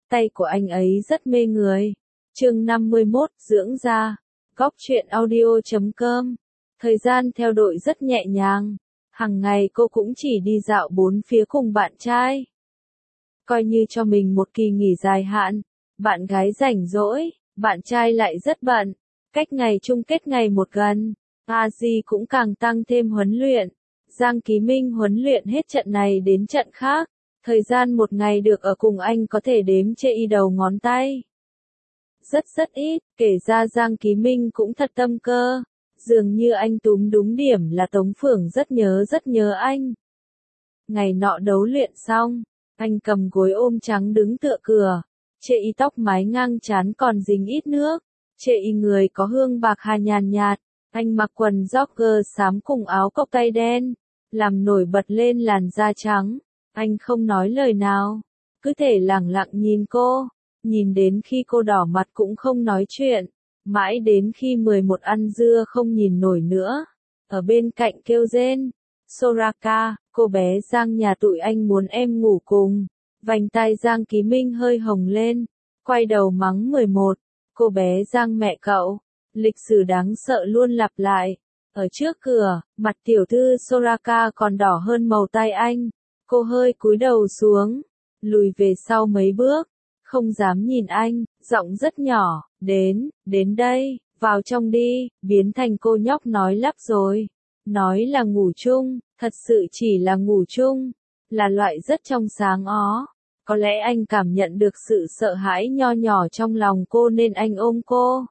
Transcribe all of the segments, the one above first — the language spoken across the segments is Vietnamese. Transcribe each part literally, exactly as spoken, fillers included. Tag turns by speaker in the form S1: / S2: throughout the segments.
S1: tay của anh ấy rất mê người. Chương năm mươi mốt, dưỡng da. Góc truyện audio chấm com. Thời gian theo đội rất nhẹ nhàng. Hằng ngày cô cũng chỉ đi dạo bốn phía cùng bạn trai. Coi như cho mình một kỳ nghỉ dài hạn. Bạn gái rảnh rỗi, bạn trai lại rất bận. Cách ngày chung kết ngày một gần, a gi cũng càng tăng thêm huấn luyện. Giang Ký Minh huấn luyện hết trận này đến trận khác. Thời gian một ngày được ở cùng anh có thể đếm trên y đầu ngón tay. Rất rất ít, kể ra Giang Ký Minh cũng thật tâm cơ. Dường như anh túm đúng điểm là Tống Phượng rất nhớ rất nhớ anh. Ngày nọ đấu luyện xong, anh cầm gối ôm trắng đứng tựa cửa. Chệ y tóc mái ngang trán còn dính ít nước. Chệ y người có hương bạc hà nhàn nhạt. Anh mặc quần jogger xám cùng áo cộc tay đen, làm nổi bật lên làn da trắng. Anh không nói lời nào, cứ thể lẳng lặng nhìn cô, nhìn đến khi cô đỏ mặt cũng không nói chuyện, mãi đến khi mười một ăn dưa không nhìn nổi nữa. Ở bên cạnh kêu rên, Soraka, cô bé Giang nhà tụi anh muốn em ngủ cùng. Vành tai Giang Ký Minh hơi hồng lên, quay đầu mắng mười một, cô bé Giang mẹ cậu. Lịch sử đáng sợ luôn lặp lại. Ở trước cửa, mặt tiểu thư Soraka còn đỏ hơn màu tay anh. Cô hơi cúi đầu xuống, lùi về sau mấy bước, không dám nhìn anh, giọng rất nhỏ, đến, đến đây, vào trong đi, biến thành cô nhóc nói lắp rồi. Nói là ngủ chung, thật sự chỉ là ngủ chung, là loại rất trong sáng ó. Có lẽ anh cảm nhận được sự sợ hãi nho nhỏ trong lòng cô nên anh ôm cô.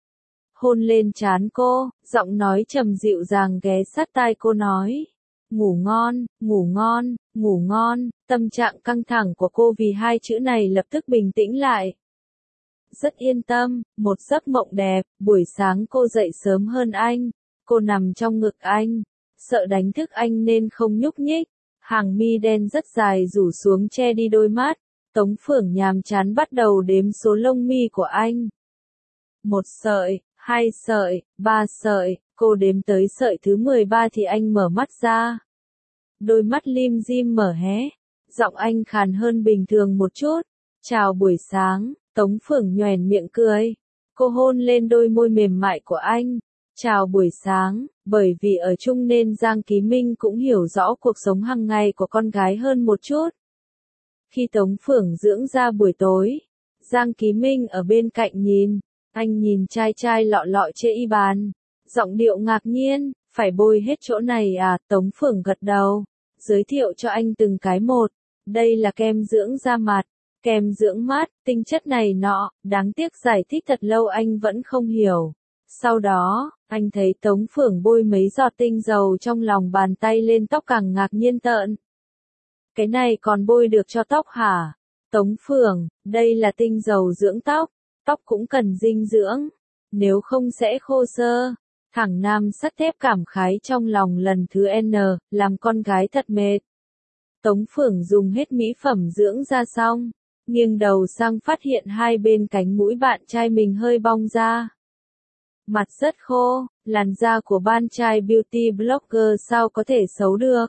S1: Hôn lên trán cô, giọng nói trầm dịu dàng ghé sát tai cô nói. Ngủ ngon, ngủ ngon, ngủ ngon, tâm trạng căng thẳng của cô vì hai chữ này lập tức bình tĩnh lại. Rất yên tâm, một giấc mộng đẹp, buổi sáng cô dậy sớm hơn anh, cô nằm trong ngực anh, sợ đánh thức anh nên không nhúc nhích, hàng mi đen rất dài rủ xuống che đi đôi mắt, Tống Phượng nhàm chán bắt đầu đếm số lông mi của anh. Một sợi, hai sợi, ba sợi, cô đếm tới sợi thứ mười ba thì anh mở mắt ra. Đôi mắt lim dim mở hé, giọng anh khàn hơn bình thường một chút. Chào buổi sáng, Tống Phượng nhoẻn miệng cười. Cô hôn lên đôi môi mềm mại của anh. Chào buổi sáng, bởi vì ở chung nên Giang Ký Minh cũng hiểu rõ cuộc sống hàng ngày của con gái hơn một chút. Khi Tống Phượng dưỡng da buổi tối, Giang Ký Minh ở bên cạnh nhìn. Anh nhìn chai chai lọ lọ trên y bàn, giọng điệu ngạc nhiên, phải bôi hết chỗ này à? Tống Phượng gật đầu, giới thiệu cho anh từng cái một. Đây là kem dưỡng da mặt, kem dưỡng mắt, tinh chất này nọ, đáng tiếc giải thích thật lâu anh vẫn không hiểu. Sau đó, anh thấy Tống Phượng bôi mấy giọt tinh dầu trong lòng bàn tay lên tóc càng ngạc nhiên tợn. Cái này còn bôi được cho tóc hả? Tống Phượng, đây là tinh dầu dưỡng tóc. Tóc cũng cần dinh dưỡng, nếu không sẽ khô xơ. Thẳng nam sắt thép cảm khái trong lòng lần thứ N, làm con gái thật mệt. Tống Phượng dùng hết mỹ phẩm dưỡng da xong, nghiêng đầu sang phát hiện hai bên cánh mũi bạn trai mình hơi bong ra. Mặt rất khô, làn da của bạn trai beauty blogger sao có thể xấu được.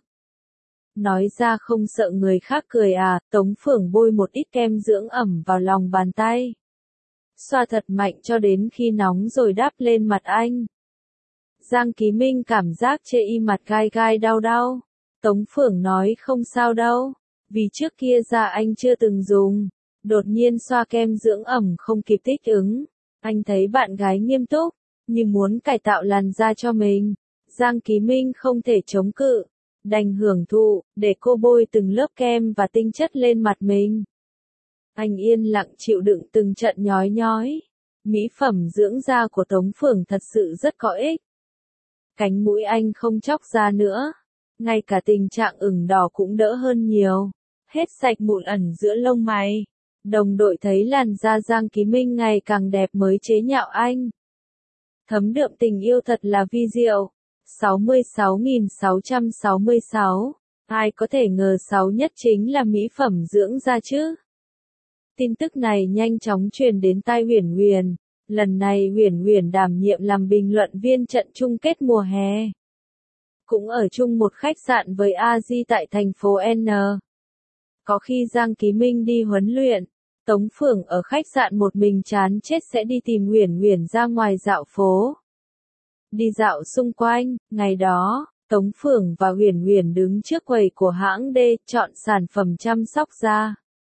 S1: Nói ra không sợ người khác cười à? Tống Phượng bôi một ít kem dưỡng ẩm vào lòng bàn tay. Xoa thật mạnh cho đến khi nóng rồi đắp lên mặt anh. Giang Ký Minh cảm giác chê y mặt gai gai đau đau. Tống Phượng nói không sao đâu, vì trước kia da anh chưa từng dùng. Đột nhiên xoa kem dưỡng ẩm không kịp thích ứng. Anh thấy bạn gái nghiêm túc, như muốn cải tạo làn da cho mình. Giang Ký Minh không thể chống cự, đành hưởng thụ, để cô bôi từng lớp kem và tinh chất lên mặt mình. Anh yên lặng chịu đựng từng trận nhói nhói. Mỹ phẩm dưỡng da của Tống Phượng thật sự rất có ích. Cánh mũi anh không chóc ra nữa. Ngay cả tình trạng ửng đỏ cũng đỡ hơn nhiều. Hết sạch mụn ẩn giữa lông mày. Đồng đội thấy làn da Giang Ký Minh ngày càng đẹp mới chế nhạo anh. Thấm đượm tình yêu thật là vi diệu. sáu mươi sáu nghìn sáu trăm sáu mươi sáu. Ai có thể ngờ sáu nhất chính là mỹ phẩm dưỡng da chứ? Tin tức này nhanh chóng truyền đến tai Huyền Huyền. Lần này Huyền Huyền đảm nhiệm làm bình luận viên trận chung kết mùa hè. Cũng ở chung một khách sạn với a gi tại thành phố N. Có khi Giang Ký Minh đi huấn luyện, Tống Phượng ở khách sạn một mình chán chết sẽ đi tìm Uyển Uyển ra ngoài dạo phố. Đi dạo xung quanh, ngày đó, Tống Phượng và Uyển Uyển đứng trước quầy của hãng D, chọn sản phẩm chăm sóc da.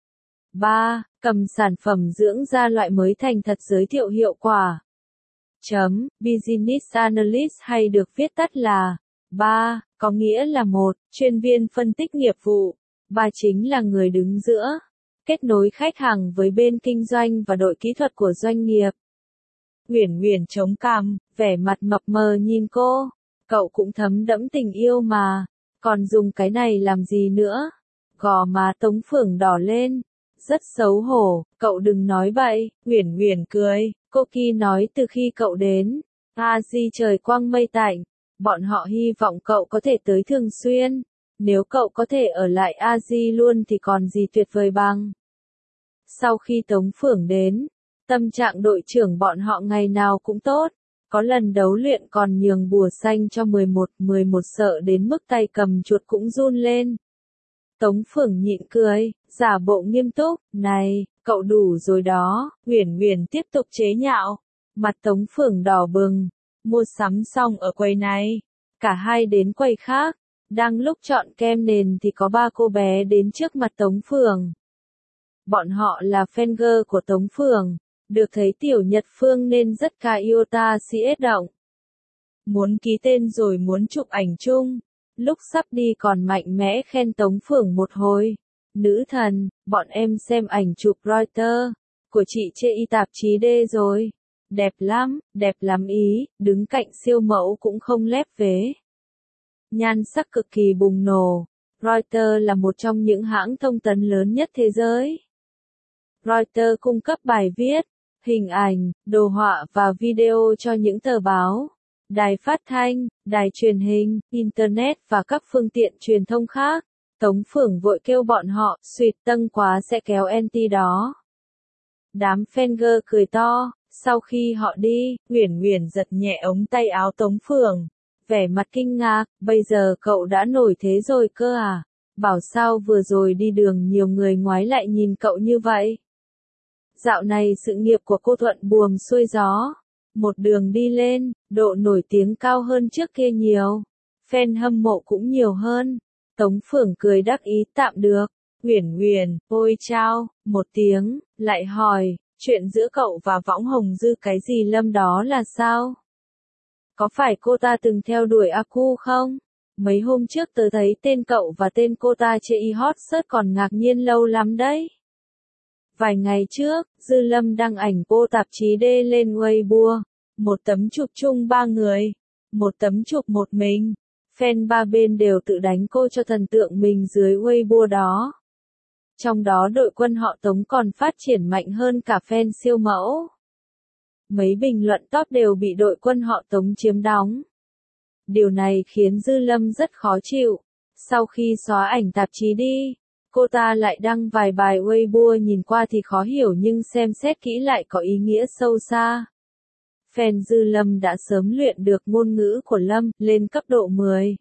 S1: ba. Cầm sản phẩm dưỡng da loại mới thành thật giới thiệu hiệu quả. Chấm, Business Analyst hay được viết tắt là ba, có nghĩa là một, chuyên viên phân tích nghiệp vụ. ba chính là người đứng giữa, kết nối khách hàng với bên kinh doanh và đội kỹ thuật của doanh nghiệp. Uyển Uyển chống cằm, vẻ mặt mập mờ nhìn cô. Cậu cũng thấm đẫm tình yêu mà, còn dùng cái này làm gì nữa? Gò má Tống Phượng đỏ lên, rất xấu hổ, cậu đừng nói bậy. Uyển Uyển cười, cô Ki nói từ khi cậu đến, a di trời quang mây tạnh, bọn họ hy vọng cậu có thể tới thường xuyên. Nếu cậu có thể ở lại a di luôn thì còn gì tuyệt vời bằng. Sau khi Tống Phượng đến, tâm trạng đội trưởng bọn họ ngày nào cũng tốt. Có lần đấu luyện còn nhường bùa xanh cho mười một, mười một sợ đến mức tay cầm chuột cũng run lên. Tống Phượng nhịn cười, giả bộ nghiêm túc, này, cậu đủ rồi đó. Uyển Uyển tiếp tục chế nhạo, mặt Tống Phượng đỏ bừng. Mua sắm xong ở quầy này, cả hai đến quầy khác. Đang lúc chọn kem nền thì có ba cô bé đến trước mặt Tống Phượng. Bọn họ là fan girl của Tống Phượng, được thấy Tiểu Nhật Phương nên rất ca iota si ết động. Muốn ký tên rồi muốn chụp ảnh chung, lúc sắp đi còn mạnh mẽ khen Tống Phượng một hồi. Nữ thần, bọn em xem ảnh chụp Reuters của chị trên y tạp chí D rồi. Đẹp lắm, đẹp lắm ý, đứng cạnh siêu mẫu cũng không lép vế. Nhan sắc cực kỳ bùng nổ. Reuters là một trong những hãng thông tấn lớn nhất thế giới. Reuters cung cấp bài viết, hình ảnh, đồ họa và video cho những tờ báo, đài phát thanh, đài truyền hình, internet và các phương tiện truyền thông khác. Tống Phượng vội kêu bọn họ, suýt tân quá sẽ kéo anti đó. Đám fan girl cười to, sau khi họ đi, Uyển Uyển giật nhẹ ống tay áo Tống Phượng, vẻ mặt kinh ngạc, bây giờ cậu đã nổi thế rồi cơ à? Bảo sao vừa rồi đi đường nhiều người ngoái lại nhìn cậu như vậy? Dạo này sự nghiệp của cô thuận buồm xuôi gió, một đường đi lên, độ nổi tiếng cao hơn trước kia nhiều, fan hâm mộ cũng nhiều hơn. Tống Phượng cười đắc ý tạm được. Uyển Uyển, ôi chao, một tiếng, lại hỏi, chuyện giữa cậu và Võng Hồng Dư cái gì Lâm đó là sao? Có phải cô ta từng theo đuổi Aku không? Mấy hôm trước tớ thấy tên cậu và tên cô ta trên y hot search còn ngạc nhiên lâu lắm đấy. Vài ngày trước, Dư Lâm đăng ảnh cô tạp chí D lên Weibo, một tấm chụp chung ba người, một tấm chụp một mình. Fan ba bên đều tự đánh cô cho thần tượng mình dưới Weibo đó. Trong đó đội quân họ Tống còn phát triển mạnh hơn cả fan siêu mẫu. Mấy bình luận top đều bị đội quân họ Tống chiếm đóng. Điều này khiến Dư Lâm rất khó chịu. Sau khi xóa ảnh tạp chí đi, cô ta lại đăng vài bài Weibo nhìn qua thì khó hiểu nhưng xem xét kỹ lại có ý nghĩa sâu xa. Fan Dư Lâm đã sớm luyện được ngôn ngữ của Lâm lên cấp độ mười.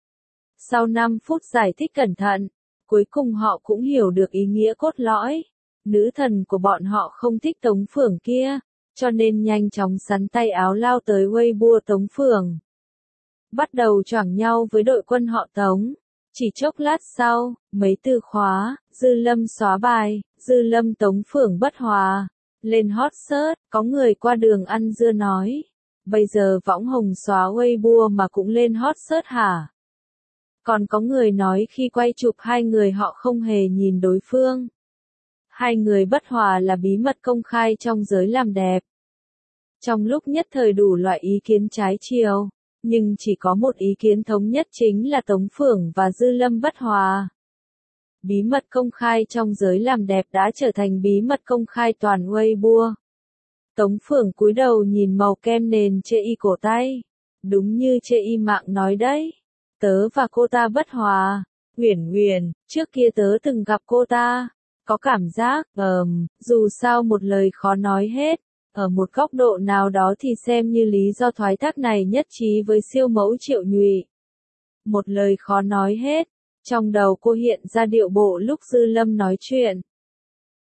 S1: Sau năm phút giải thích cẩn thận, cuối cùng họ cũng hiểu được ý nghĩa cốt lõi. Nữ thần của bọn họ không thích Tống Phượng kia, cho nên nhanh chóng sắn tay áo lao tới Weibo Tống Phượng. Bắt đầu choảng nhau với đội quân họ Tống. Chỉ chốc lát sau, mấy từ khóa, Dư Lâm xóa bài, Dư Lâm Tống Phượng bất hòa, lên hot search, có người qua đường ăn dưa nói. Bây giờ Võng Hồng xóa Weibo mà cũng lên hot search hả? Còn có người nói khi quay chụp hai người họ không hề nhìn đối phương. Hai người bất hòa là bí mật công khai trong giới làm đẹp. Trong lúc nhất thời đủ loại ý kiến trái chiều, nhưng chỉ có một ý kiến thống nhất chính là Tống Phượng và Dư Lâm bất hòa. Bí mật công khai trong giới làm đẹp đã trở thành bí mật công khai toàn Weibo. Tống Phượng cúi đầu nhìn màu kem nền chê y cổ tay. Đúng như chê y mạng nói đấy. Tớ và cô ta bất hòa. Uyển Uyển, trước kia tớ từng gặp cô ta. Có cảm giác, ờm, um, dù sao một lời khó nói hết. Ở một góc độ nào đó thì xem như lý do thoái thác này nhất trí với siêu mẫu Triệu Nhụy. Một lời khó nói hết. Trong đầu cô hiện ra điệu bộ lúc Dư Lâm nói chuyện.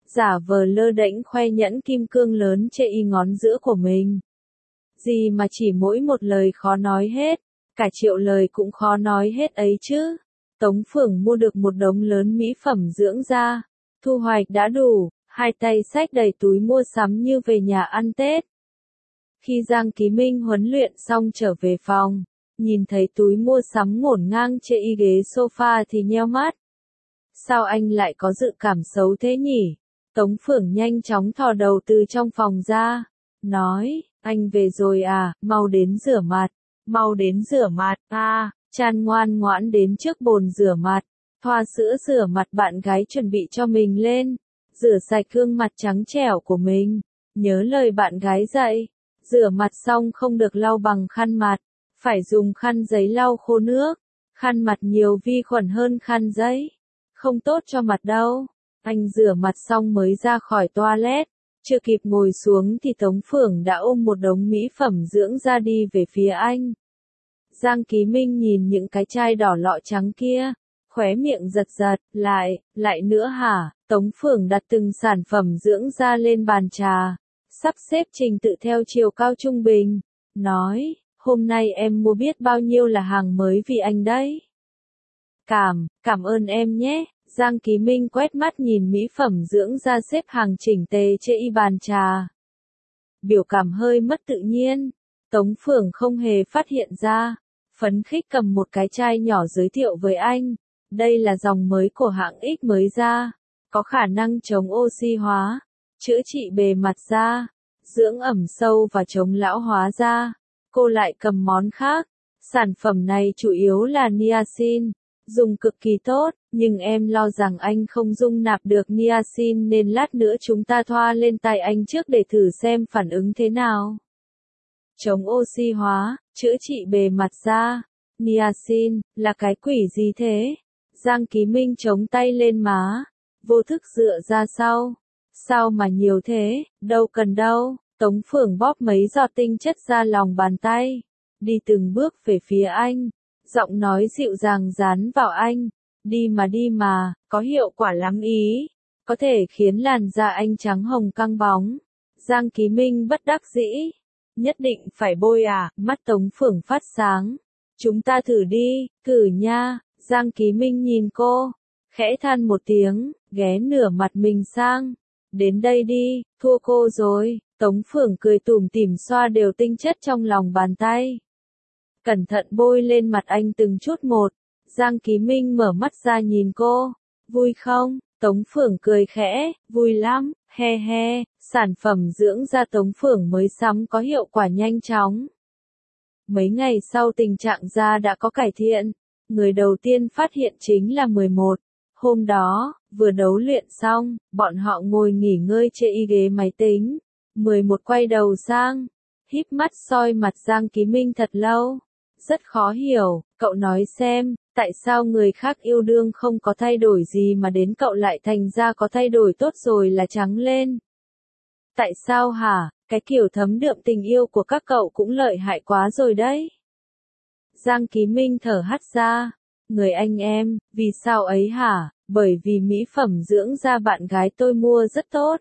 S1: giả vờ lơ đễnh khoe nhẫn kim cương lớn trên y ngón giữa của mình. Gì mà chỉ mỗi một lời khó nói hết, cả triệu lời cũng khó nói hết ấy chứ. Tống Phượng mua được một đống lớn mỹ phẩm dưỡng da, thu hoạch đã đủ, hai tay xách đầy túi mua sắm như về nhà ăn Tết. Khi Giang Ký Minh huấn luyện xong trở về phòng, nhìn thấy túi mua sắm ngổn ngang trên y ghế sofa thì nheo mắt. Sao anh lại có dự cảm xấu thế nhỉ? Tống Phượng nhanh chóng thò đầu từ trong phòng ra, nói, anh về rồi à, mau đến rửa mặt, mau đến rửa mặt, à, Chan ngoan ngoãn đến trước bồn rửa mặt, thoa sữa rửa mặt bạn gái chuẩn bị cho mình lên, rửa sạch gương mặt trắng trẻo của mình, nhớ lời bạn gái dạy, rửa mặt xong không được lau bằng khăn mặt, phải dùng khăn giấy lau khô nước, khăn mặt nhiều vi khuẩn hơn khăn giấy, không tốt cho mặt đâu. Anh rửa mặt xong mới ra khỏi toilet, chưa kịp ngồi xuống thì Tống Phượng đã ôm một đống mỹ phẩm dưỡng da đi về phía anh. Giang Ký Minh nhìn những cái chai đỏ lọ trắng kia, khóe miệng giật giật, lại, lại nữa hả? Tống Phượng đặt từng sản phẩm dưỡng da lên bàn trà, sắp xếp trình tự theo chiều cao trung bình, nói, hôm nay em mua biết bao nhiêu là hàng mới vì anh đấy. Cảm, cảm ơn em nhé. Giang Ký Minh quét mắt nhìn mỹ phẩm dưỡng da xếp hàng chỉnh tề trên y bàn trà. Biểu cảm hơi mất tự nhiên. Tống Phượng không hề phát hiện ra. Phấn khích cầm một cái chai nhỏ giới thiệu với anh. Đây là dòng mới của hãng X mới ra. Có khả năng chống oxy hóa, chữa trị bề mặt da, dưỡng ẩm sâu và chống lão hóa da. Cô lại cầm món khác. Sản phẩm này chủ yếu là niacin. Dùng cực kỳ tốt, nhưng em lo rằng anh không dung nạp được niacin nên lát nữa chúng ta thoa lên tay anh trước để thử xem phản ứng thế nào. Chống oxy hóa, chữa trị bề mặt da. Niacin, là cái quỷ gì thế? Giang Ký Minh chống tay lên má, vô thức dựa ra sau. Sao mà nhiều thế, đâu cần đâu. Tống Phượng bóp mấy giọt tinh chất ra lòng bàn tay, đi từng bước về phía anh. Giọng nói dịu dàng dán vào anh, đi mà đi mà, có hiệu quả lắm ý, có thể khiến làn da anh trắng hồng căng bóng. Giang Ký Minh bất đắc dĩ, nhất định phải bôi à, mắt Tống Phượng phát sáng, chúng ta thử đi, thử nha. Giang Ký Minh nhìn cô, khẽ than một tiếng, ghé nửa mặt mình sang, đến đây đi, thua cô rồi. Tống Phượng cười tủm tỉm xoa đều tinh chất trong lòng bàn tay, cẩn thận bôi lên mặt anh từng chút một. Giang Ký Minh mở mắt ra nhìn cô, vui không? Tống Phượng cười khẽ, vui lắm, he he. Sản phẩm dưỡng da Tống Phượng mới sắm có hiệu quả nhanh chóng. Mấy ngày sau tình trạng da đã có cải thiện, người đầu tiên phát hiện chính là mười một. Hôm đó, vừa đấu luyện xong, bọn họ ngồi nghỉ ngơi trên y ghế máy tính. mười một quay đầu sang, híp mắt soi mặt Giang Ký Minh thật lâu. Rất khó hiểu, cậu nói xem, tại sao người khác yêu đương không có thay đổi gì mà đến cậu lại thành ra có thay đổi tốt rồi là trắng lên. Tại sao hả, cái kiểu thấm đượm tình yêu của các cậu cũng lợi hại quá rồi đấy. Giang Ký Minh thở hắt ra, người anh em, vì sao ấy hả, bởi vì mỹ phẩm dưỡng da bạn gái tôi mua rất tốt.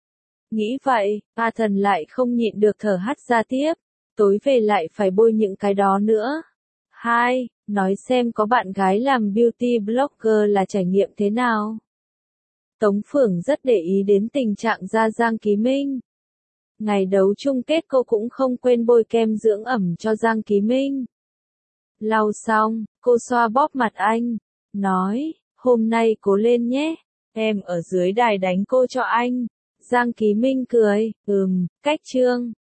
S1: Nghĩ vậy, A Thần lại không nhịn được thở hắt ra tiếp. Tối về lại phải bôi những cái đó nữa. Hai, nói xem có bạn gái làm beauty blogger là trải nghiệm thế nào. Tống Phượng rất để ý đến tình trạng da Giang Ký Minh. Ngày đấu chung kết cô cũng không quên bôi kem dưỡng ẩm cho Giang Ký Minh. Lau xong, cô xoa bóp mặt anh, nói, hôm nay cố lên nhé, em ở dưới đài đánh cô cho anh. Giang Ký Minh cười, ừm, cách chương.